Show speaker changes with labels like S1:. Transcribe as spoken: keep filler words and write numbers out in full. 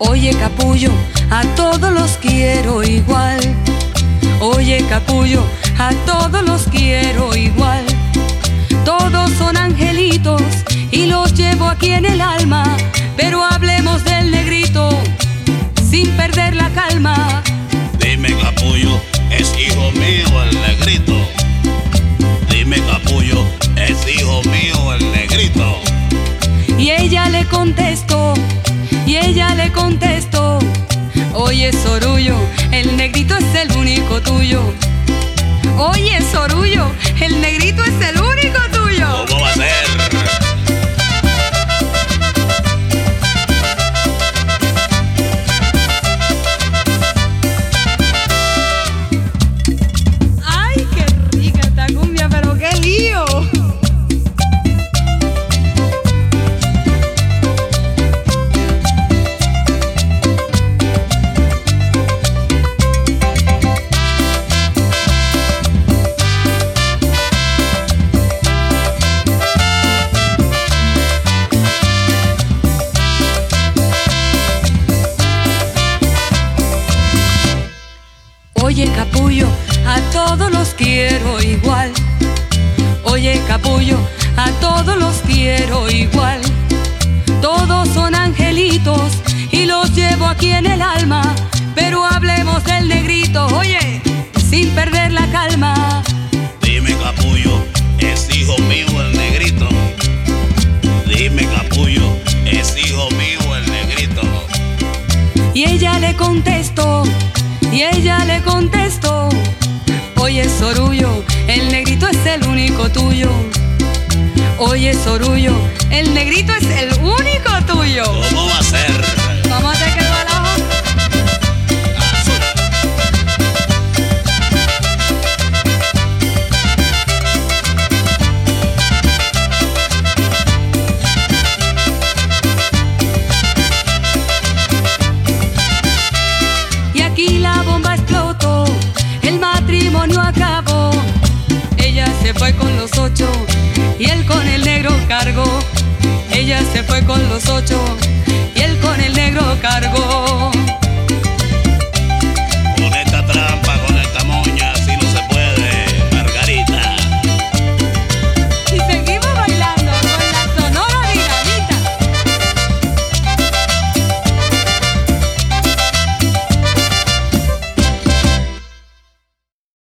S1: Oye, capullo, a todos los quiero igual. Oye, capullo, a todos los quiero igual. Todos son angelitos y los llevo aquí en el alma. Pero hablemos del negrito sin perder la calma.
S2: Dime, capullo, ¿es hijo mío el negrito? Dime, capullo, ¿es hijo mío el negrito?
S1: Y ella le contestó, y ella le contestó: oye, Sorullo, el negrito es el único tuyo. Oye, Sorullo, el negrito es el único tuyo.
S2: ¿Cómo va a ser?
S1: ¡Ay, qué rica esta cumbia, pero qué lío! Oye, capullo, a todos los quiero igual. Oye, capullo, a todos los quiero igual. Todos son angelitos y los llevo aquí en el alma. Pero hablemos del negrito, oye, sin perder la calma.
S2: Dime, capullo, ¿es hijo mío el negrito? Dime, capullo, ¿es hijo mío el negrito?
S1: Y ella le contestó, y ella le contestó: oye, Sorullo, el negrito es el único tuyo. Oye, Sorullo, el negrito es el único tuyo.
S2: ¿Cómo va a ser?
S1: ¿Cómo te quedó el ojo?
S2: Azul.
S1: Y aquí la bomba explotó, el matrimonio acabó. Ella se fue con los ocho y él con el negro cargó. Ella se fue con los ocho y